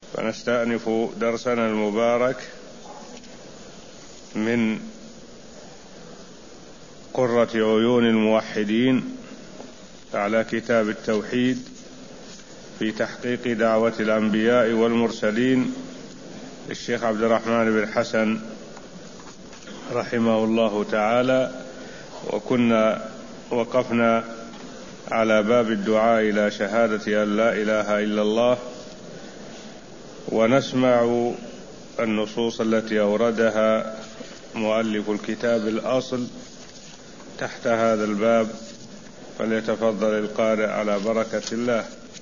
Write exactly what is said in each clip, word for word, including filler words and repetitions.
فنستأنف درسنا المبارك من قرة عيون الموحدين على كتاب التوحيد في تحقيق دعوة الأنبياء والمرسلين الشيخ عبد الرحمن بن حسن رحمه الله تعالى. وكنا وقفنا على باب الدعاء إلى شهادة أن لا إله إلا الله، ونسمع النصوص التي أوردها مؤلف الكتاب الأصل تحت هذا الباب، فليتفضل القارئ على بركة الله.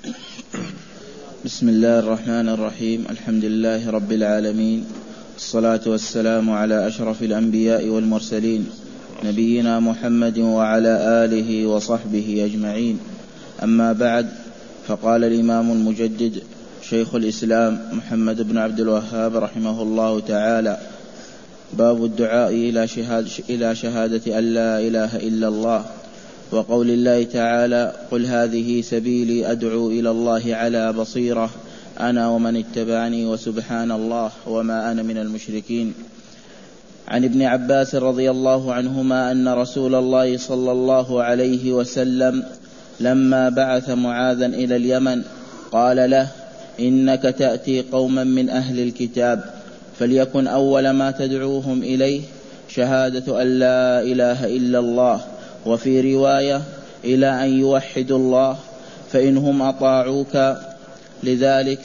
بسم الله الرحمن الرحيم. الحمد لله رب العالمين، الصلاة والسلام على أشرف الأنبياء والمرسلين نبينا محمد وعلى آله وصحبه أجمعين. أما بعد، فقال الإمام المجدد شيخ الإسلام محمد بن عبد الوهاب رحمه الله تعالى: باب الدعاء إلى شهادة, إلى شهادة أن لا إله إلا الله، وقول الله تعالى: قل هذه سبيلي أدعو إلى الله على بصيرة أنا ومن اتبعني وسبحان الله وما أنا من المشركين. عن ابن عباس رضي الله عنهما أن رسول الله صلى الله عليه وسلم لما بعث معاذا إلى اليمن قال له: إنك تأتي قوما من أهل الكتاب، فليكن أول ما تدعوهم إليه شهادة أن لا إله إلا الله، وفي رواية إلى أن يوحدوا الله، فإنهم أطاعوك لذلك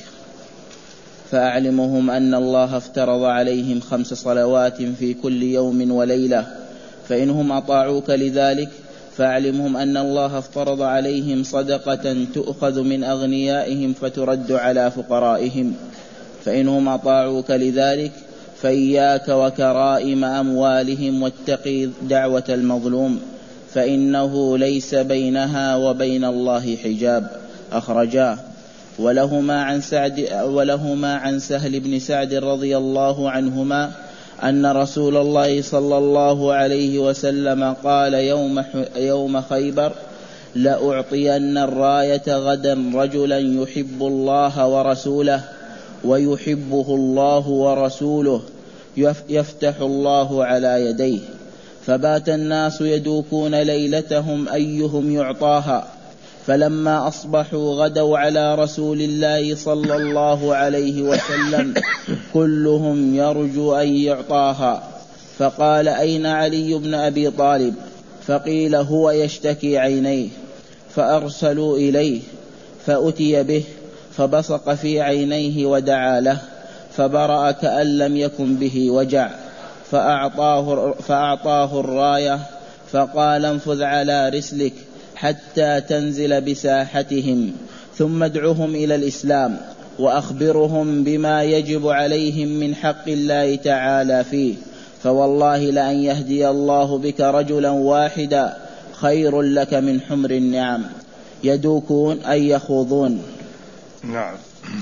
فأعلمهم أن الله افترض عليهم خمس صلوات في كل يوم وليلة، فإنهم أطاعوك لذلك فأعلمهم أن الله افترض عليهم صدقة تؤخذ من أغنيائهم فترد على فقرائهم، فإنهم أطاعوك لذلك فإياك وكرائم أموالهم واتقي دعوة المظلوم، فإنه ليس بينها وبين الله حجاب. أخرجاه. ولهما عن سعد ولهما عن سهل بن سعد رضي الله عنهما أن رسول الله صلى الله عليه وسلم قال يوم يوم خيبر: لأعطين الراية غدا رجلا يحب الله ورسوله ويحبه الله ورسوله يفتح الله على يديه. فبات الناس يدوكون ليلتهم أيهم يعطاها، فلما أصبحوا غدوا على رسول الله صلى الله عليه وسلم كلهم يرجو أن يعطاها، فقال: أين علي بن أبي طالب؟ فقيل: هو يشتكي عينيه، فأرسلوا إليه فأتي به فبصق في عينيه ودعا له فبرأ كأن لم يكن به وجع، فأعطاه, فأعطاه الراية فقال: انفذ على رسلك حتى تنزل بساحتهم، ثم ادعهم إلى الإسلام وأخبرهم بما يجب عليهم من حق الله تعالى فيه، فوالله لأن يهدي الله بك رجلا واحدا خير لك من حمر النعم. يدوكون أي يخوضون. نعم.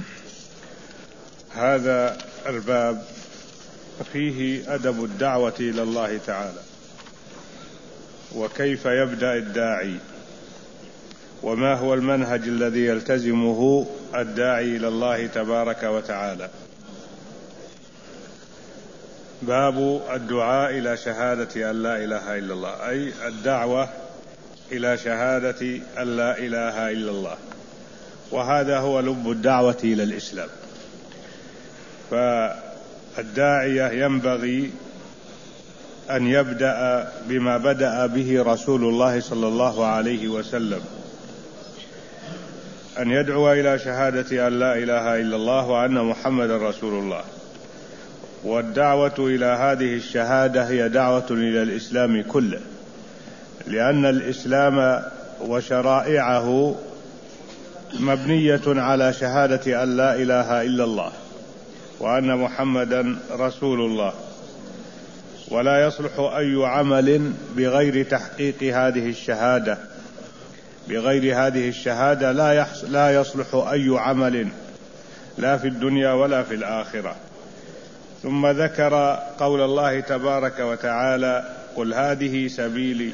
هذا الباب فيه أدب الدعوة إلى الله تعالى، وكيف يبدأ الداعي، وما هو المنهج الذي يلتزمه الداعي إلى الله تبارك وتعالى. باب الدعاء إلى شهادة أن لا إله إلا الله، أي الدعوة إلى شهادة أن لا إله إلا الله، وهذا هو لب الدعوة إلى الإسلام. فالداعية ينبغي أن يبدأ بما بدأ به رسول الله صلى الله عليه وسلم، أن يدعو إلى شهادة أن لا إله إلا الله وأن محمد رسول الله. والدعوة إلى هذه الشهادة هي دعوة إلى الإسلام كله، لأن الإسلام وشرائعه مبنية على شهادة أن لا إله إلا الله وأن محمدا رسول الله، ولا يصلح أي عمل بغير تحقيق هذه الشهادة. بغير هذه الشهادة لا يصلح أي عمل، لا في الدنيا ولا في الآخرة. ثم ذكر قول الله تبارك وتعالى: قل هذه سبيلي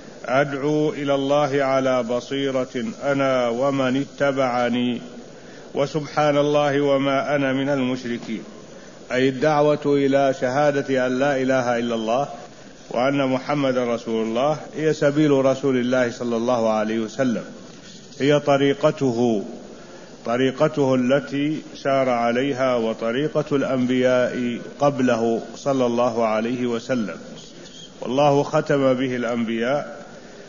أدعو إلى الله على بصيرة أنا ومن اتبعني وسبحان الله وما أنا من المشركين، أي الدعوة إلى شهادة أن لا إله إلا الله وأن محمد رسول الله هي سبيل رسول الله صلى الله عليه وسلم، هي طريقته طريقته التي سار عليها وطريقة الأنبياء قبله صلى الله عليه وسلم. والله ختم به الأنبياء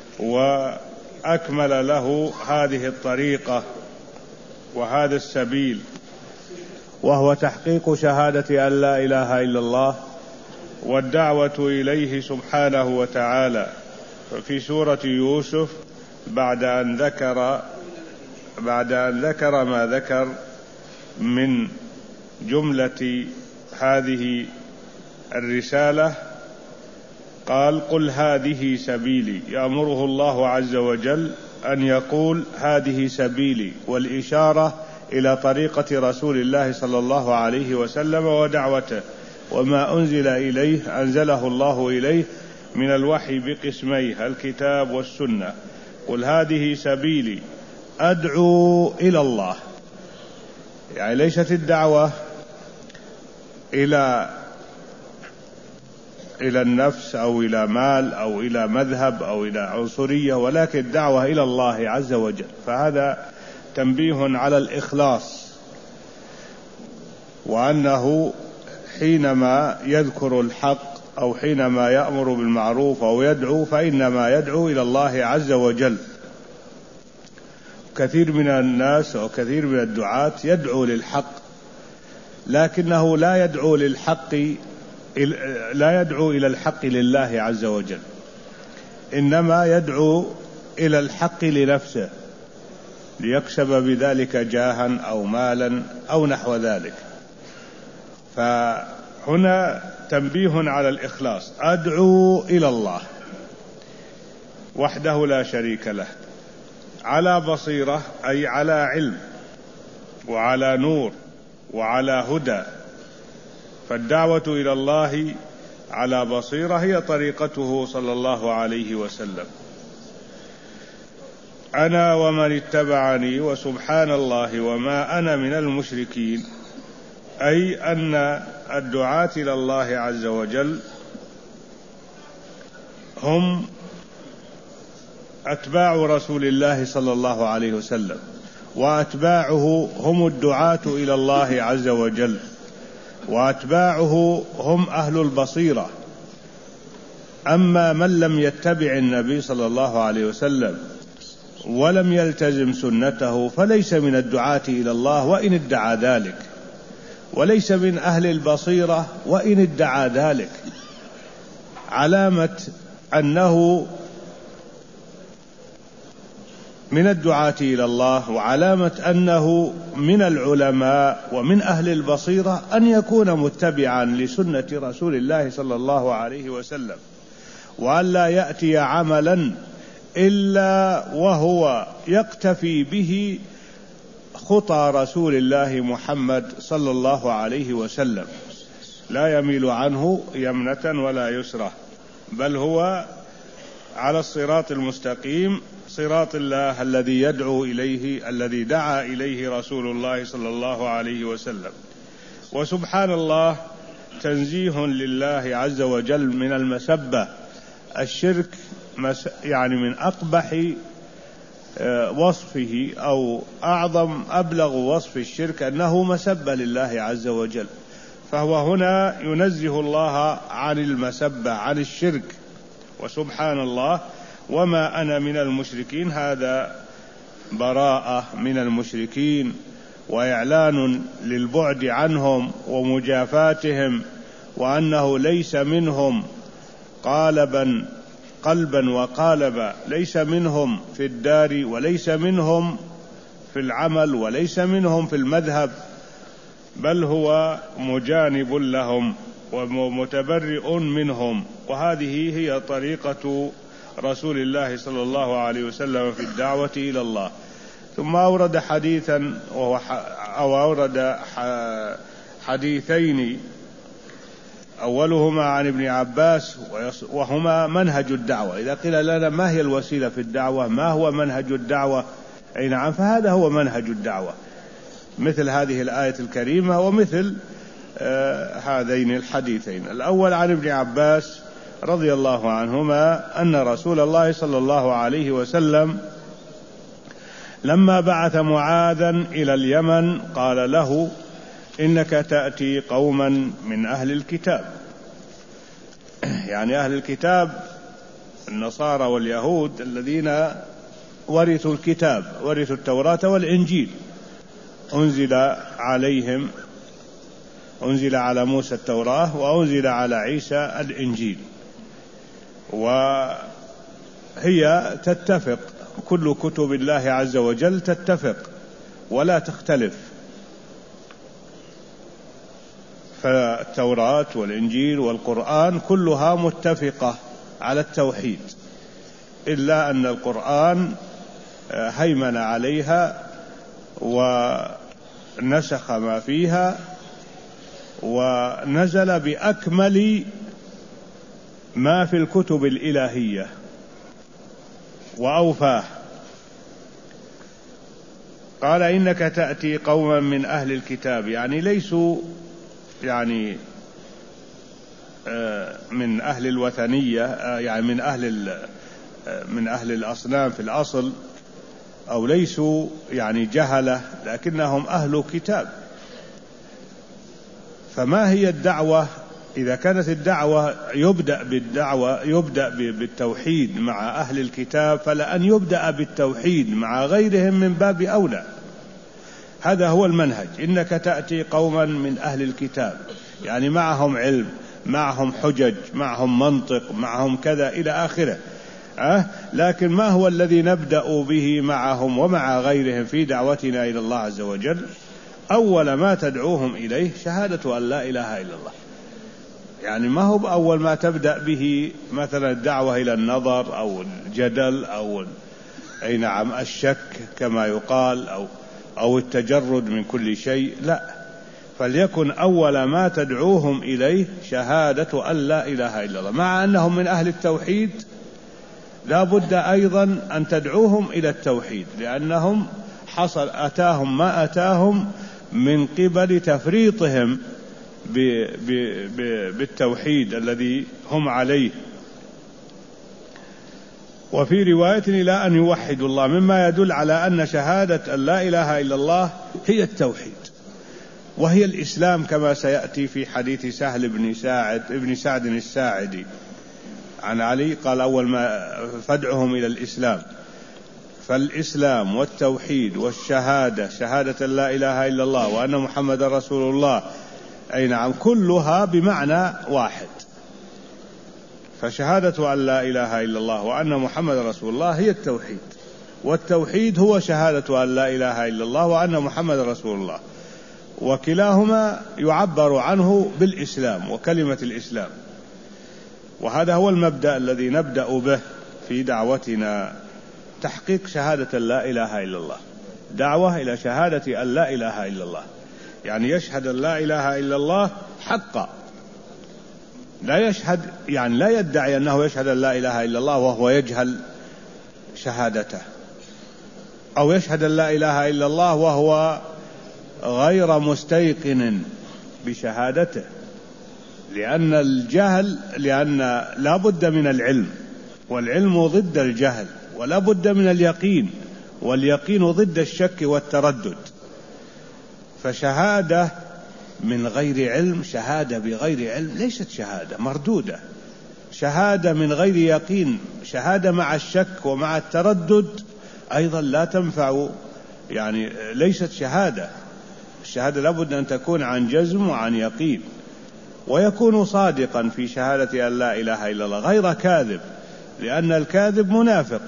وأكمل له هذه الطريقة وهذا السبيل، وهو تحقيق شهادة أن لا إله إلا الله والدعوة إليه سبحانه وتعالى. في سورة يوسف بعد أن ذكر بعد أن ذكر ما ذكر من جملة هذه الرسالة قال: قل هذه سبيلي. يأمره الله عز وجل أن يقول هذه سبيلي، والإشارة إلى طريقة رسول الله صلى الله عليه وسلم ودعوته، وما أنزل إليه أنزله الله إليه من الوحي بقسميه الكتاب والسنة. قل هذه سبيلي أدعو إلى الله، يعني ليست الدعوة إلى إلى النفس أو إلى مال أو إلى مذهب أو إلى عنصرية، ولكن الدعوة إلى الله عز وجل. فهذا تنبيه على الإخلاص، وأنه حينما يذكر الحق أو حينما يأمر بالمعروف أو يدعو فإنما يدعو إلى الله عز وجل. كثير من الناس أو كثير من الدعاة يدعو للحق، لكنه لا يدعو للحق لا يدعو إلى الحق لله عز وجل، إنما يدعو إلى الحق لنفسه ليكسب بذلك جاها أو مالا أو نحو ذلك. فهنا تنبيه على الإخلاص، أدعو إلى الله وحده لا شريك له، على بصيرة أي على علم وعلى نور وعلى هدى. فالدعوة إلى الله على بصيرة هي طريقته صلى الله عليه وسلم. أنا ومن اتبعني وسبحان الله وما أنا من المشركين، أي أن الدعاة إلى الله عز وجل هم أتباع رسول الله صلى الله عليه وسلم، وأتباعه هم الدعاة إلى الله عز وجل، وأتباعه هم أهل البصيرة. أما من لم يتبع النبي صلى الله عليه وسلم ولم يلتزم سنته فليس من الدعاة إلى الله وإن ادعى ذلك، وليس من أهل البصيرة وإن ادعى ذلك. علامة أنه من الدعاة إلى الله وعلامة أنه من العلماء ومن أهل البصيرة أن يكون متبعا لسنة رسول الله صلى الله عليه وسلم، وأن لا يأتي عملا إلا وهو يقتفي به خطى رسول الله محمد صلى الله عليه وسلم، لا يميل عنه يمنة ولا يسرة، بل هو على الصراط المستقيم، صراط الله الذي يدعو إليه الذي دعا إليه رسول الله صلى الله عليه وسلم. وسبحان الله تنزيه لله عز وجل من المسبة. الشرك يعني من أقبح وصفه أو أعظم أبلغ وصف الشرك أنه مسبة لله عز وجل، فهو هنا ينزه الله عن المسبة عن الشرك. وسبحان الله وما أنا من المشركين، هذا براءة من المشركين وإعلان للبعد عنهم ومجافاتهم، وأنه ليس منهم قالبا قلبا وقالبا، ليس منهم في الدار وليس منهم في العمل وليس منهم في المذهب، بل هو مجانب لهم ومتبرئ منهم. وهذه هي طريقة رسول الله صلى الله عليه وسلم في الدعوة إلى الله. ثم أورد حديثا وهو أو أورد حديثين، أولهما عن ابن عباس وهما منهج الدعوة. إذا قيل لنا ما هي الوسيلة في الدعوة، ما هو منهج الدعوة، أي نعم، فهذا هو منهج الدعوة. مثل هذه الآية الكريمة ومثل آه هذين الحديثين. الأول عن ابن عباس رضي الله عنهما أن رسول الله صلى الله عليه وسلم لما بعث معاذا إلى اليمن قال له: إنك تأتي قوما من أهل الكتاب، يعني أهل الكتاب النصارى واليهود الذين ورثوا الكتاب، ورثوا التوراة والإنجيل، أنزل عليهم، أنزل على موسى التوراة وأنزل على عيسى الإنجيل، وهي تتفق، كل كتب الله عز وجل تتفق ولا تختلف، فالتوراة والإنجيل والقرآن كلها متفقة على التوحيد، إلا أن القرآن هيمن عليها ونسخ ما فيها ونزل بأكمل ما في الكتب الإلهية وأوفاه. قال: إنك تأتي قوما من أهل الكتاب، يعني ليسوا يعني من أهل الوثنية، يعني من أهل من أهل الأصنام في الأصل، أو ليسوا يعني جهلة، لكنهم أهل كتاب. فما هي الدعوة؟ إذا كانت الدعوة يبدأ بالدعوة يبدأ بالتوحيد مع أهل الكتاب، فلأن يبدأ بالتوحيد مع غيرهم من باب أولى. هذا هو المنهج. إنك تأتي قوما من أهل الكتاب، يعني معهم علم، معهم حجج، معهم منطق، معهم كذا إلى آخره. أه؟ لكن ما هو الذي نبدأ به معهم ومع غيرهم في دعوتنا إلى الله عز وجل؟ أول ما تدعوهم إليه شهادة أن لا إله إلا الله. يعني ما هو أول ما تبدأ به مثلا الدعوة إلى النظر أو الجدل أو أي نعم الشك كما يقال، أو أو التجرد من كل شيء، لا، فليكن أول ما تدعوهم إليه شهادة أن لا إله إلا الله. مع أنهم من أهل التوحيد لا بد أيضا أن تدعوهم إلى التوحيد، لأنهم حصل أتاهم ما أتاهم من قبل تفريطهم بالتوحيد الذي هم عليه. وفي رواية إلى أن يوحدوا الله، مما يدل على أن شهادة أن لا إله إلا الله هي التوحيد، وهي الإسلام، كما سيأتي في حديث سهل بن ساعد ابن سعد الساعدي عن علي قال: أول ما فادعهم إلى الإسلام. فالإسلام والتوحيد والشهادة، شهادة لا إله إلا الله وأن محمد رسول الله، أي نعم، كلها بمعنى واحد. فشهادة أن لا إله إلا الله وأن محمد رسول الله هي التوحيد، والتوحيد هو شهادة أن لا إله إلا الله وأن محمد رسول الله، وكلاهما يعبر عنه بالإسلام وكلمة الإسلام. وهذا هو المبدأ الذي نبدأ به في دعوتنا، تحقيق شهادة لا إله إلا الله، دعوة إلى شهادة أن لا إله إلا الله، يعني يشهد أن لا إله إلا الله حقا، لا يشهد يعني لا يدعي أنه يشهد أن لا إله إلا الله وهو يجهل شهادته، أو يشهد أن لا إله إلا الله وهو غير مستيقن بشهادته، لأن الجهل لأن لا بد من العلم، والعلم ضد الجهل، ولا بد من اليقين، واليقين ضد الشك والتردد. فشهادة من غير علم، شهادة بغير علم ليست شهادة، مردودة. شهادة من غير يقين، شهادة مع الشك ومع التردد أيضا لا تنفع، يعني ليست شهادة. الشهادة لابد أن تكون عن جزم وعن يقين، ويكون صادقا في شهادة أن لا إله إلا الله، غير كاذب، لأن الكاذب منافق،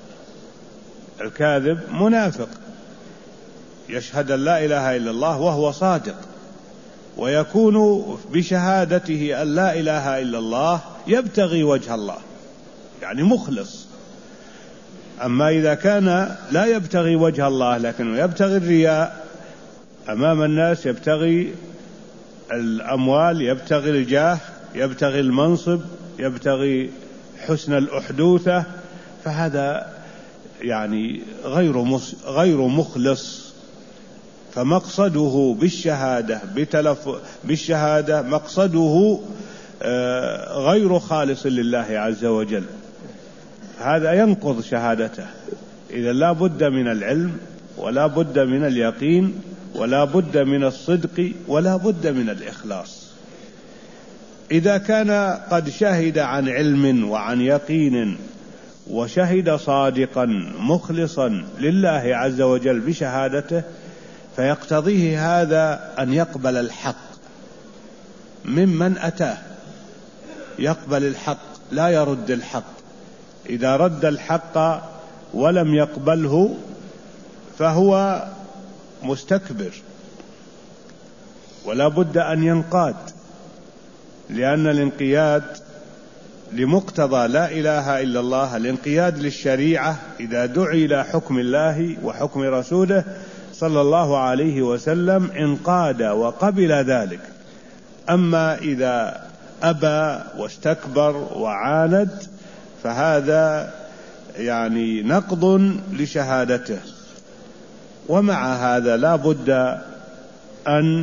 الكاذب منافق يشهد أن لا إله إلا الله وهو صادق، ويكون بشهادته أن لا إله إلا الله يبتغي وجه الله، يعني مخلص. أما إذا كان لا يبتغي وجه الله لكنه يبتغي الرياء أمام الناس، يبتغي الأموال، يبتغي الجاه، يبتغي المنصب، يبتغي حسن الأحدوثة، فهذا يعني غير غير مخلص. فمقصده بالشهادة بتلف بالشهادة مقصده غير خالص لله عز وجل، هذا ينقض شهادته. إذا لا بد من العلم ولا بد من اليقين ولا بد من الصدق ولا بد من الإخلاص. إذا كان قد شهد عن علم وعن يقين وشهد صادقا مخلصا لله عز وجل بشهادته، فيقتضيه هذا أن يقبل الحق ممن أتاه، يقبل الحق لا يرد الحق. إذا رد الحق ولم يقبله فهو مستكبر، ولا بد أن ينقاد، لأن الانقياد لمقتضى لا إله إلا الله، الانقياد للشريعة إذا دعي إلى حكم الله وحكم رسوله صلى الله عليه وسلم انقاد وقبل ذلك. أما إذا أبى واستكبر وعاند فهذا يعني نقض لشهادته. ومع هذا لا بد أن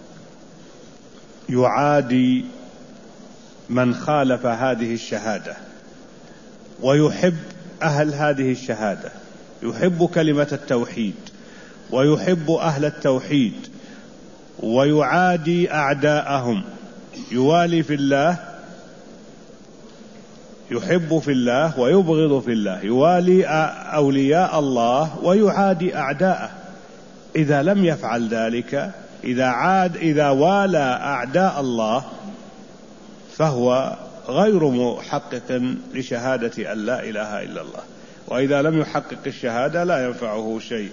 يعادي من خالف هذه الشهادة ويحب أهل هذه الشهادة، يحب كلمة التوحيد ويحب أهل التوحيد، ويعادي أعداءهم، يوالي في الله، يحب في الله ويبغض في الله، يوالي أولياء الله ويعادي أعداءه. إذا لم يفعل ذلك، إذا عاد إذا والى أعداء الله فهو غير محقق لشهادة أن لا إله إلا الله، وإذا لم يحقق الشهادة لا ينفعه شيء.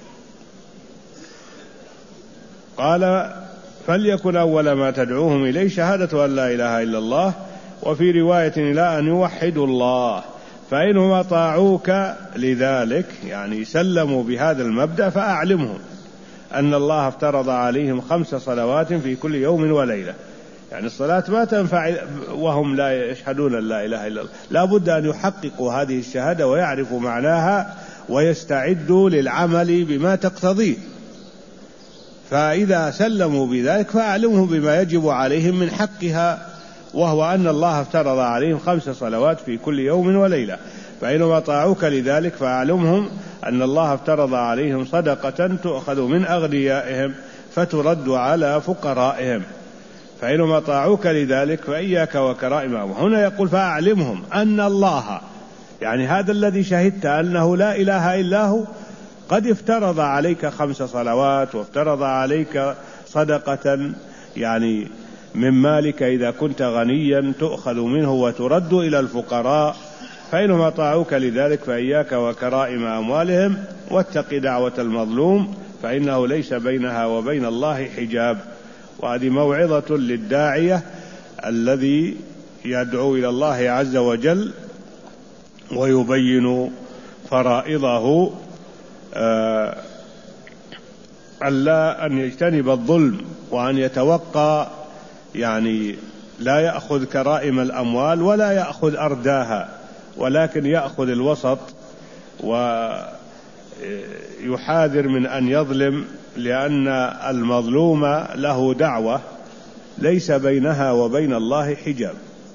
قال فليكن أول ما تدعوهم إليه شهادة أن لا إله إلا الله، وفي رواية إلى أن يوحدوا الله، فإنهم أطاعوك لذلك، يعني سلموا بهذا المبدأ، فأعلمهم أن الله افترض عليهم خمس صلوات في كل يوم وليلة. يعني الصلاة ما تنفع وهم لا يشهدون أن لا إله إلا الله، لا بد أن يحققوا هذه الشهادة ويعرفوا معناها ويستعدوا للعمل بما تقتضيه. فإذا سلموا بذلك فأعلمهم بما يجب عليهم من حقها، وهو أن الله افترض عليهم خمس صلوات في كل يوم وليلة، فإنهم أطاعوك لذلك فأعلمهم أن الله افترض عليهم صدقة تؤخذ من أغنيائهم فترد على فقرائهم، فإنهم أطاعوك لذلك فإياك وكرائمهم. هنا يقول فأعلمهم أن الله، يعني هذا الذي شهدت أنه لا إله إلا هو قد افترض عليك خمس صلوات وافترض عليك صدقة، يعني من مالك إذا كنت غنيا تؤخذ منه وترد إلى الفقراء، فإنهم أطاعوك لذلك فإياك وكرائم أموالهم واتق دعوة المظلوم فإنه ليس بينها وبين الله حجاب. وهذه موعظة للداعية الذي يدعو إلى الله عز وجل ويبين فرائضه، آه ألا أن يجتنب الظلم، وأن يتوقع، يعني لا يأخذ كرائم الأموال ولا يأخذ أرداها، ولكن يأخذ الوسط ويحاذر من أن يظلم، لأن المظلوم له دعوة ليس بينها وبين الله حجاب.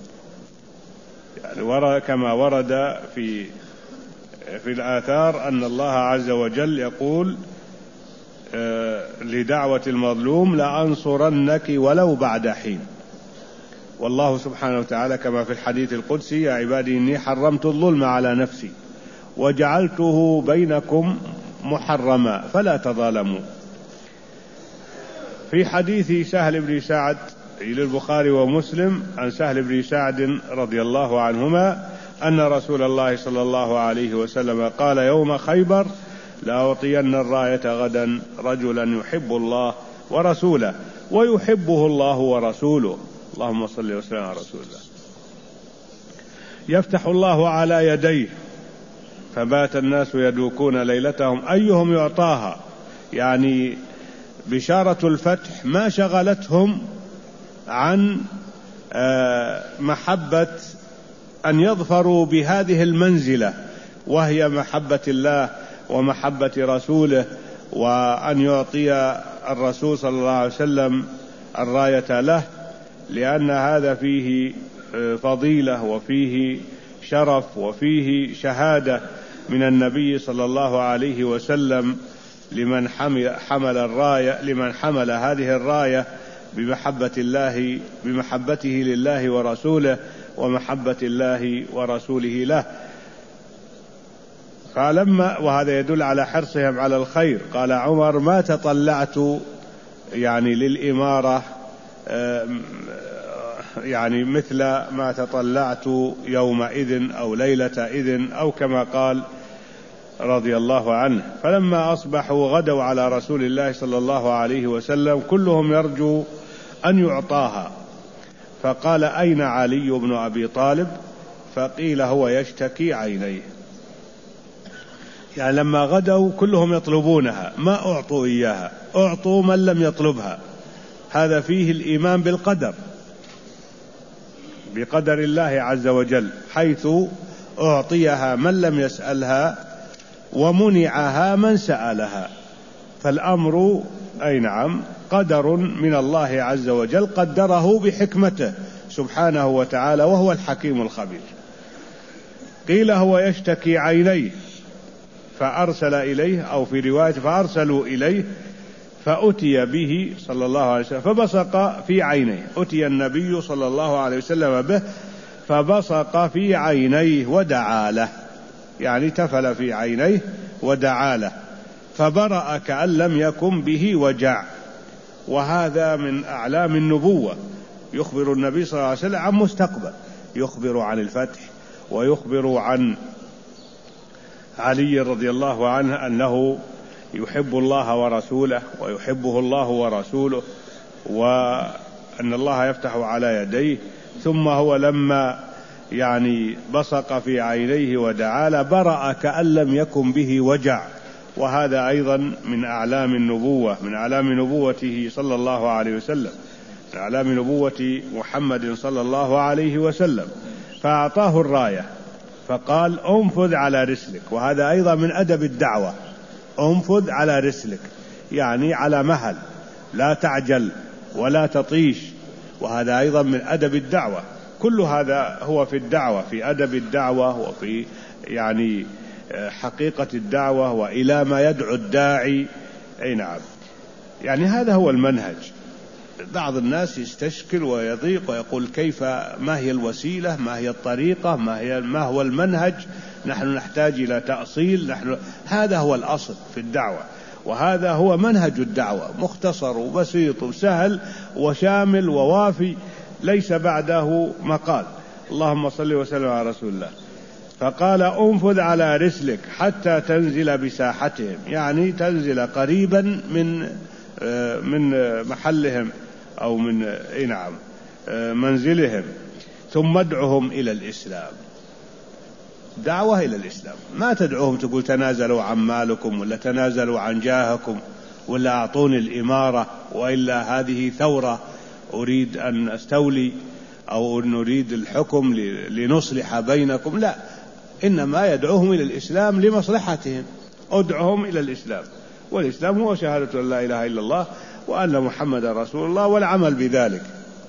يعني كما ورد في في الآثار أن الله عز وجل يقول لدعوة المظلوم لأنصرنك ولو بعد حين. والله سبحانه وتعالى كما في الحديث القدسي يا عبادي إني حرمت الظلم على نفسي وجعلته بينكم محرما فلا تظالموا. في حديث سهل بن سعد للبخاري ومسلم عن سهل بن سعد رضي الله عنهما أن رسول الله صلى الله عليه وسلم قال يوم خيبر لأعطين الراية غدا رجلا يحب الله ورسوله ويحبه الله ورسوله، اللهم صل وسلم على رسول الله، يفتح الله على يديه فبات الناس يدوكون ليلتهم أيهم يعطاها، يعني بشارة الفتح ما شغلتهم عن محبة أن يظفروا بهذه المنزلة، وهي محبة الله ومحبة رسوله وأن يعطي الرسول صلى الله عليه وسلم الراية له، لأن هذا فيه فضيلة وفيه شرف وفيه شهادة من النبي صلى الله عليه وسلم لمن حمل الراية لمن حمل هذه الراية بمحبة الله بمحبته لله ورسوله ومحبة الله ورسوله له. فلما وهذا يدل على حرصهم على الخير. قال عمر: ما تطلعت يعني للإمارة يعني مثل ما تطلعت يومئذ أو ليلة إذن، أو كما قال رضي الله عنه. فلما أصبحوا غدوا على رسول الله صلى الله عليه وسلم كلهم يرجو أن يعطاها، فقال: أين علي بن أبي طالب؟ فقيل: هو يشتكي عينيه. يعني لما غدوا كلهم يطلبونها، ما أعطوا إياها، أعطوا من لم يطلبها. هذا فيه الإيمان بالقدر، بقدر الله عز وجل، حيث أعطيها من لم يسألها ومنعها من سألها. فالأمر أي نعم قدر من الله عز وجل، قدره بحكمته سبحانه وتعالى، وهو الحكيم الخبير. قيل: هو يشتكي عينيه، فأرسل إليه، أو في رواية فأرسلوا إليه فأتي به صلى الله عليه وسلم فبصق في عينيه. أتي النبي صلى الله عليه وسلم به فبصق في عينيه ودعا له، يعني تفل في عينيه ودعا له، فبرأ كأن لم يكن به وجع. وهذا من أعلام النبوة، يخبر النبي صلى الله عليه وسلم عن مستقبل، يخبر عن الفتح، ويخبر عن علي رضي الله عنه أنه يحب الله ورسوله ويحبه الله ورسوله، وأن الله يفتح على يديه. ثم هو لما يعني بصق في عينيه ودعا له برأ كأن لم يكن به وجع. وهذا أيضا من أعلام النبوة، من أعلام نبوته صلى الله عليه وسلم، من أعلام نبوة محمد صلى الله عليه وسلم. فأعطاه الراية فقال: انفذ على رسلك. وهذا أيضا من أدب الدعوة، انفذ على رسلك، يعني على مهل، لا تعجل ولا تطيش. وهذا أيضا من أدب الدعوة. كل هذا هو في الدعوة، في أدب الدعوة، وفي يعني حقيقة الدعوة، وإلى ما يدعو الداعي. أي نعم، يعني هذا هو المنهج. بعض الناس يستشكل ويضيق ويقول: كيف، ما هي الوسيلة، ما هي الطريقة، ما هي ما هو المنهج؟ نحن نحتاج إلى تأصيل. نحن هذا هو الأصل في الدعوة، وهذا هو منهج الدعوة، مختصر وبسيط وسهل وشامل ووافي، ليس بعده مقال. اللهم صل وسلم على رسول الله. فقال: انفذ على رسلك حتى تنزل بساحتهم، يعني تنزل قريبا من من محلهم أو من إيه نعم منزلهم، ثم ادعهم إلى الإسلام. دعوة إلى الإسلام، ما تدعوهم تقول تنازلوا عن مالكم ولا تنازلوا عن جاهكم ولا أعطوني الإمارة، وإلا هذه ثورة أريد أن أستولي أو نريد الحكم لنصلح بينكم. لا، إنما يدعوهم إلى الإسلام لمصلحتهم. ادعوهم إلى الإسلام، والإسلام هو شهادة أن لا إله إلا الله وأن محمد رسول الله والعمل بذلك.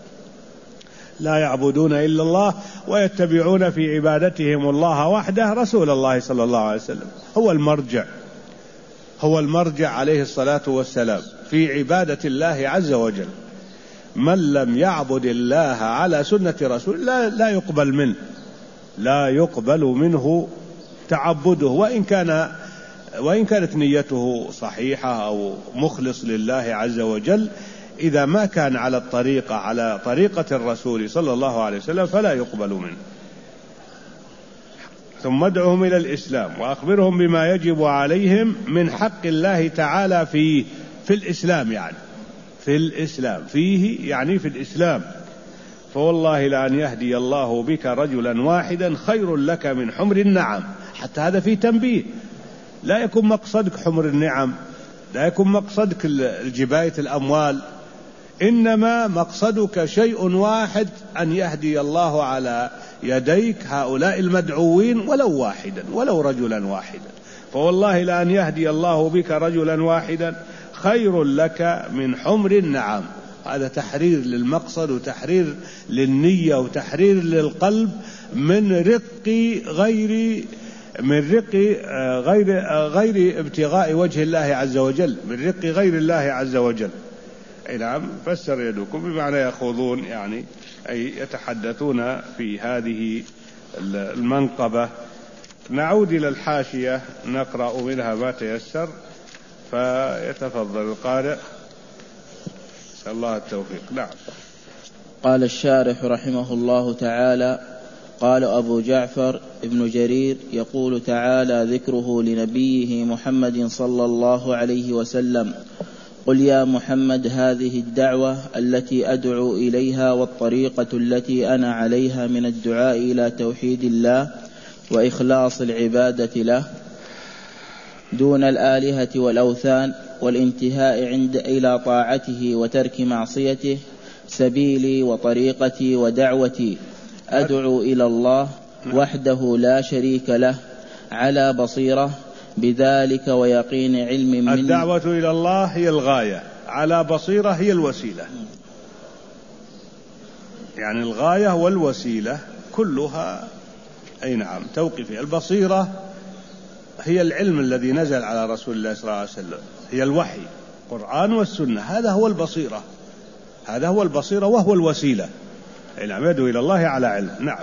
لا يعبدون إلا الله ويتبعون في عبادتهم الله وحده رسول الله صلى الله عليه وسلم. هو المرجع، هو المرجع عليه الصلاة والسلام في عبادة الله عز وجل. من لم يعبد الله على سنة رسول لا, لا يقبل منه، لا يقبل منه تعبده، وإن كان وإن كانت نيته صحيحة أو مخلص لله عز وجل. إذا ما كان على الطريقة على طريقة الرسول صلى الله عليه وسلم فلا يقبل منه. ثم ادعهم إلى الإسلام وأخبرهم بما يجب عليهم من حق الله تعالى فيه، في الإسلام، يعني في الإسلام فيه يعني في الإسلام. فوالله لأن يهدي الله بك رجلا واحدا خير لك من حمر النعم. حتى هذا فيه تنبيه، لا يكون مقصدك حمر النعم، لا يكون مقصدك الجباية الأموال، إنما مقصدك شيء واحد، أن يهدي الله على يديك هؤلاء المدعوين ولو واحدا، ولو رجلا واحدا. فوالله لأن يهدي الله بك رجلا واحدا خير لك من حمر النعم. هذا تحرير للمقصد وتحرير للنية وتحرير للقلب من رق غير من رق غير غير ابتغاء وجه الله عز وجل، من رق غير الله عز وجل. أي نعم. فسر يدكم بمعنى يخوضون، يعني أي يتحدثون في هذه المنقبة. نعود إلى الحاشية نقرأ منها ما تيسر، فيتفضل القارئ. نسأل الله التوفيق. نعم. قال الشارح رحمه الله تعالى: قال أبو جعفر ابن جرير يقول تعالى ذكره لنبيه محمد صلى الله عليه وسلم: قل يا محمد هذه الدعوة التي أدعو إليها والطريقة التي أنا عليها من الدعاء إلى توحيد الله وإخلاص العبادة له دون الآلهة والأوثان والانتهاء عند إلى طاعته وترك معصيته، سبيلي وطريقتي ودعوتي، أدعو إلى الله وحده لا شريك له على بصيرة بذلك ويقين علم مني. الدعوة إلى الله هي الغاية، على بصيرة هي الوسيلة. يعني الغاية والوسيلة كلها أي نعم توقفي. البصيرة هي العلم الذي نزل على رسول الله صلى الله عليه وسلم، هي الوحي القرآن والسنة، هذا هو البصيرة، هذا هو البصيرة وهو الوسيلة. أي نعم. يدعو إلى الله على علم. نعم.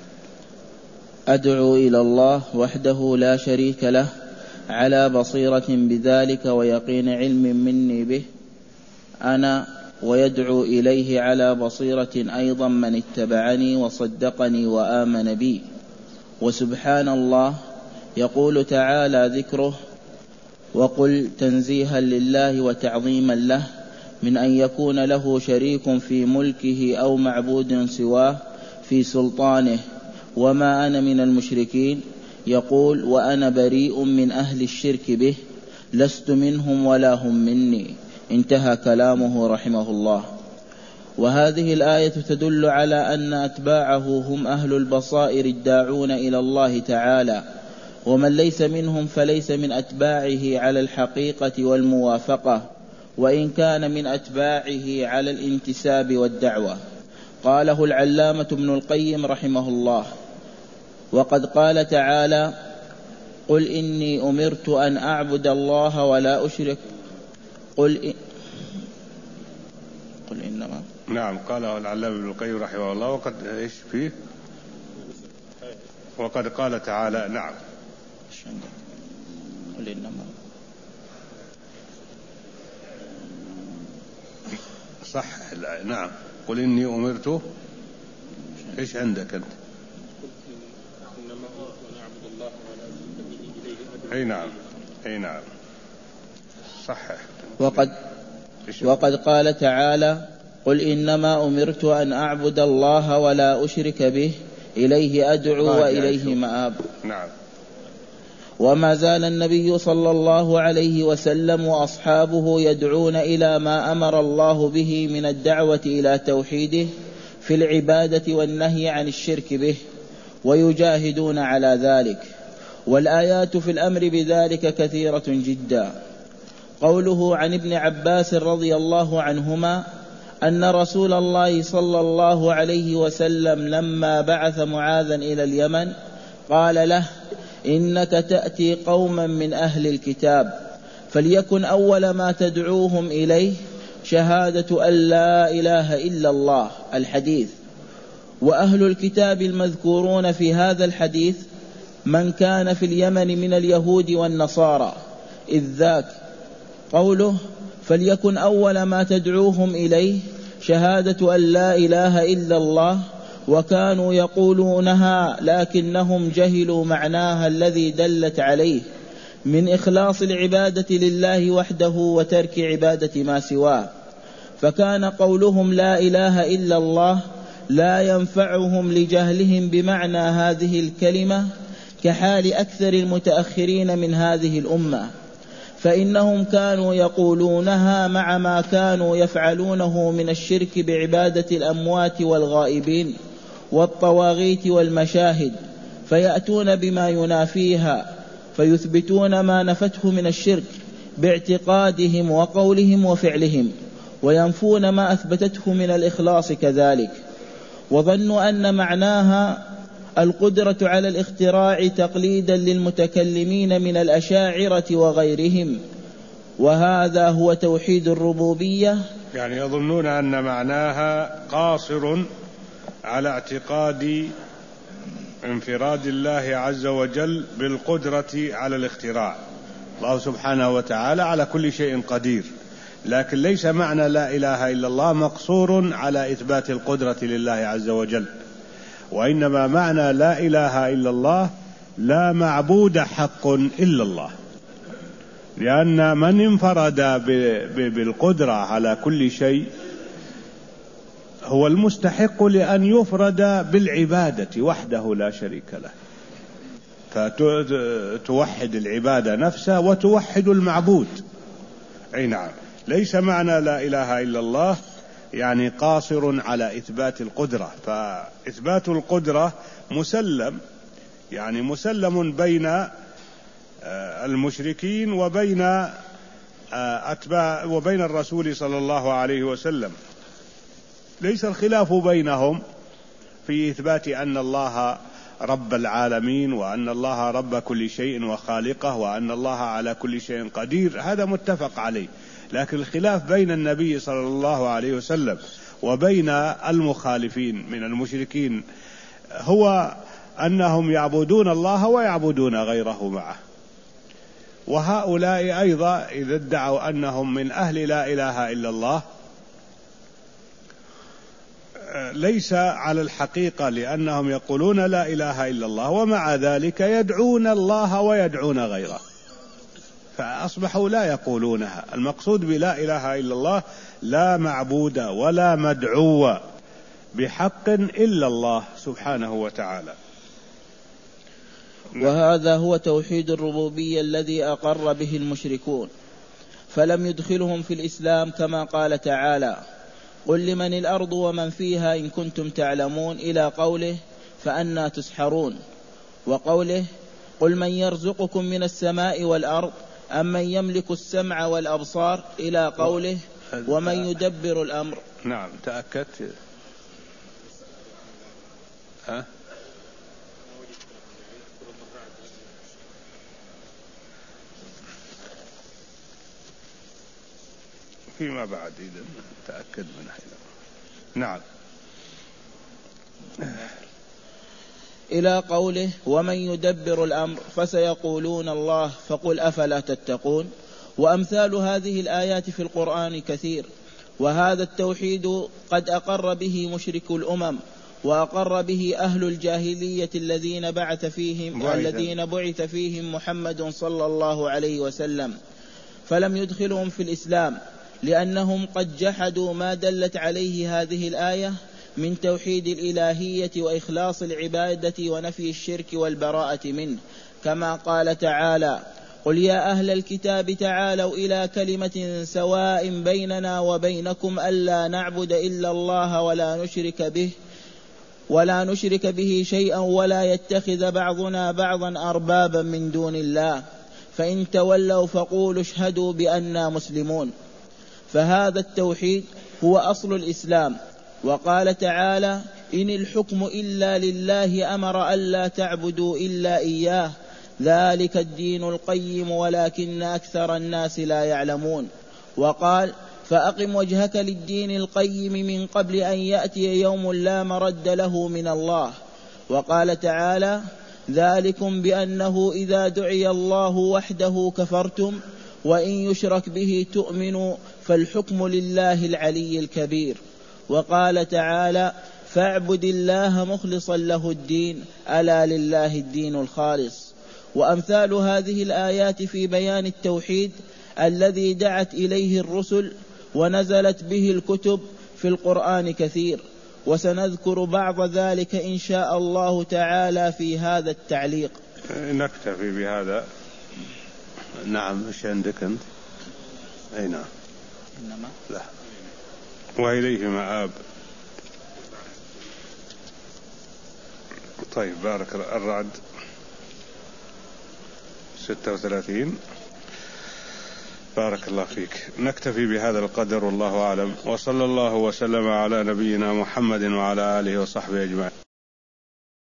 أدعو إلى الله وحده لا شريك له على بصيرة بذلك ويقين علم مني به أنا، ويدعو إليه على بصيرة أيضا من اتبعني وصدقني وآمن بي. وسبحان الله يقول تعالى ذكره: وقل تنزيها لله وتعظيما له من أن يكون له شريك في ملكه أو معبود سواه في سلطانه، وما أنا من المشركين. يقول: وأنا بريء من أهل الشرك به، لست منهم ولا هم مني. انتهى كلامه رحمه الله. وهذه الآية تدل على أن أتباعه هم أهل البصائر الداعون إلى الله تعالى، ومن ليس منهم فليس من أتباعه على الحقيقة والموافقة، وإن كان من أتباعه على الانتساب والدعوة. قاله العلامة ابن القيم رحمه الله: وقد قال تعالى: قل إني أمرت أن أعبد الله ولا أشرك قل إن... قل إنما نعم. قاله العلامة ابن القيم رحمه الله. وقد إيش فيه؟ وقد قال تعالى. نعم. قل إنما صح. نعم. قل إني أمرت. إيش عندك أنت؟ أي نعم. أي نعم. صحح. وقد وقد قال تعالى: قل إنما أمرت أن أعبد الله ولا أشرك به إليه أدعو وإليه مآب. نعم. وما زال النبي صلى الله عليه وسلم وأصحابه يدعون إلى ما أمر الله به من الدعوة إلى توحيده في العبادة والنهي عن الشرك به، ويجاهدون على ذلك. والآيات في الأمر بذلك كثيرة جدا. قوله عن ابن عباس رضي الله عنهما أن رسول الله صلى الله عليه وسلم لما بعث معاذا إلى اليمن قال له: إنك تأتي قوما من أهل الكتاب، فليكن أول ما تدعوهم إليه شهادة أن لا إله إلا الله. الحديث. وأهل الكتاب المذكورون في هذا الحديث من كان في اليمن من اليهود والنصارى، إذ ذاك قوله: فليكن أول ما تدعوهم إليه شهادة أن لا إله إلا الله، وكانوا يقولونها لكنهم جهلوا معناها الذي دلت عليه من إخلاص العبادة لله وحده وترك عبادة ما سواه، فكان قولهم لا إله إلا الله لا ينفعهم لجهلهم بمعنى هذه الكلمة، كحال أكثر المتأخرين من هذه الأمة، فإنهم كانوا يقولونها مع ما كانوا يفعلونه من الشرك بعبادة الأموات والغائبين والطواغيت والمشاهد، فيأتون بما ينافيها، فيثبتون ما نفته من الشرك باعتقادهم وقولهم وفعلهم، وينفون ما أثبتته من الإخلاص كذلك. وظنوا أن معناها القدرة على الاختراع تقليدا للمتكلمين من الأشاعرة وغيرهم، وهذا هو توحيد الربوبية. يعني يظنون أن معناها قاصر على اعتقاد انفراد الله عز وجل بالقدرة على الاختراع. الله سبحانه وتعالى على كل شيء قدير، لكن ليس معنى لا إله إلا الله مقصور على إثبات القدرة لله عز وجل، وإنما معنى لا إله إلا الله لا معبود حق إلا الله، لأن من انفرد بالقدرة على كل شيء هو المستحق لأن يفرد بالعبادة وحده لا شريك له، فتوحد العبادة نفسها وتوحد المعبود. أي نعم، ليس معنى لا إله إلا الله يعني قاصر على إثبات القدرة، فإثبات القدرة مسلم، يعني مسلم بين المشركين وبين أتباع وبين الرسول صلى الله عليه وسلم. ليس الخلاف بينهم في إثبات أن الله رب العالمين، وأن الله رب كل شيء وخالقه، وأن الله على كل شيء قدير، هذا متفق عليه. لكن الخلاف بين النبي صلى الله عليه وسلم وبين المخالفين من المشركين هو أنهم يعبدون الله ويعبدون غيره معه. وهؤلاء أيضا إذا ادعوا أنهم من أهل لا إله إلا الله ليس على الحقيقة، لأنهم يقولون لا إله إلا الله ومع ذلك يدعون الله ويدعون غيره، فأصبحوا لا يقولونها. المقصود بلا إله إلا الله لا معبود ولا مدعو بحق إلا الله سبحانه وتعالى. وهذا هو توحيد الربوبية الذي أقر به المشركون، فلم يدخلهم في الإسلام كما قال تعالى: قل لمن الأرض ومن فيها إن كنتم تعلمون، إلى قوله: فأنى تسحرون، وقوله: قل من يرزقكم من السماء والأرض أمن يملك السمع والأبصار، إلى قوله: ومن يدبر الأمر. نعم، تأكدت. ها؟ فيما بعد إذا تأكد من هذا. نعم. إلى قوله: ومن يدبر الأمر فسيقولون الله فقل أفلا تتقون. وأمثال هذه الآيات في القرآن كثير، وهذا التوحيد قد أقر به مشرك الأمم، وأقر به أهل الجاهلية الذين بعث فيهم الذين بعث فيهم محمد صلى الله عليه وسلم، فلم يدخلهم في الإسلام لأنهم قد جحدوا ما دلت عليه هذه الآية من توحيد الإلهية وإخلاص العبادة ونفي الشرك والبراءة منه، كما قال تعالى: قل يا أهل الكتاب تعالوا إلى كلمة سواء بيننا وبينكم ألا نعبد إلا الله ولا نشرك به ولا نشرك به شيئا ولا يتخذ بعضنا بعضا أربابا من دون الله، فإن تولوا فقولوا اشهدوا بأننا مسلمون. فهذا التوحيد هو أصل الإسلام. وقال تعالى: إن الحكم إلا لله أمر ألا تعبدوا إلا إياه ذلك الدين القيم ولكن أكثر الناس لا يعلمون. وقال: فأقم وجهك للدين القيم من قبل أن يأتي يوم لا مرد له من الله. وقال تعالى: ذلكم بأنه إذا دعي الله وحده كفرتم وإن يشرك به تؤمنوا فالحكم لله العلي الكبير. وقال تعالى: فاعبد الله مخلصا له الدين ألا لله الدين الخالص. وأمثال هذه الآيات في بيان التوحيد الذي دعت إليه الرسل ونزلت به الكتب في القرآن كثير، وسنذكر بعض ذلك إن شاء الله تعالى في هذا التعليق. نكتفي بهذا. نعم، ايش عندك انت؟ اي نعم. إنما لا، وإليه مآب. طيب، بارك الرعد. ستة وثلاثين. بارك الله فيك. نكتفي بهذا القدر والله أعلم، وصلى الله وسلم على نبينا محمد وعلى آله وصحبه أجمعين.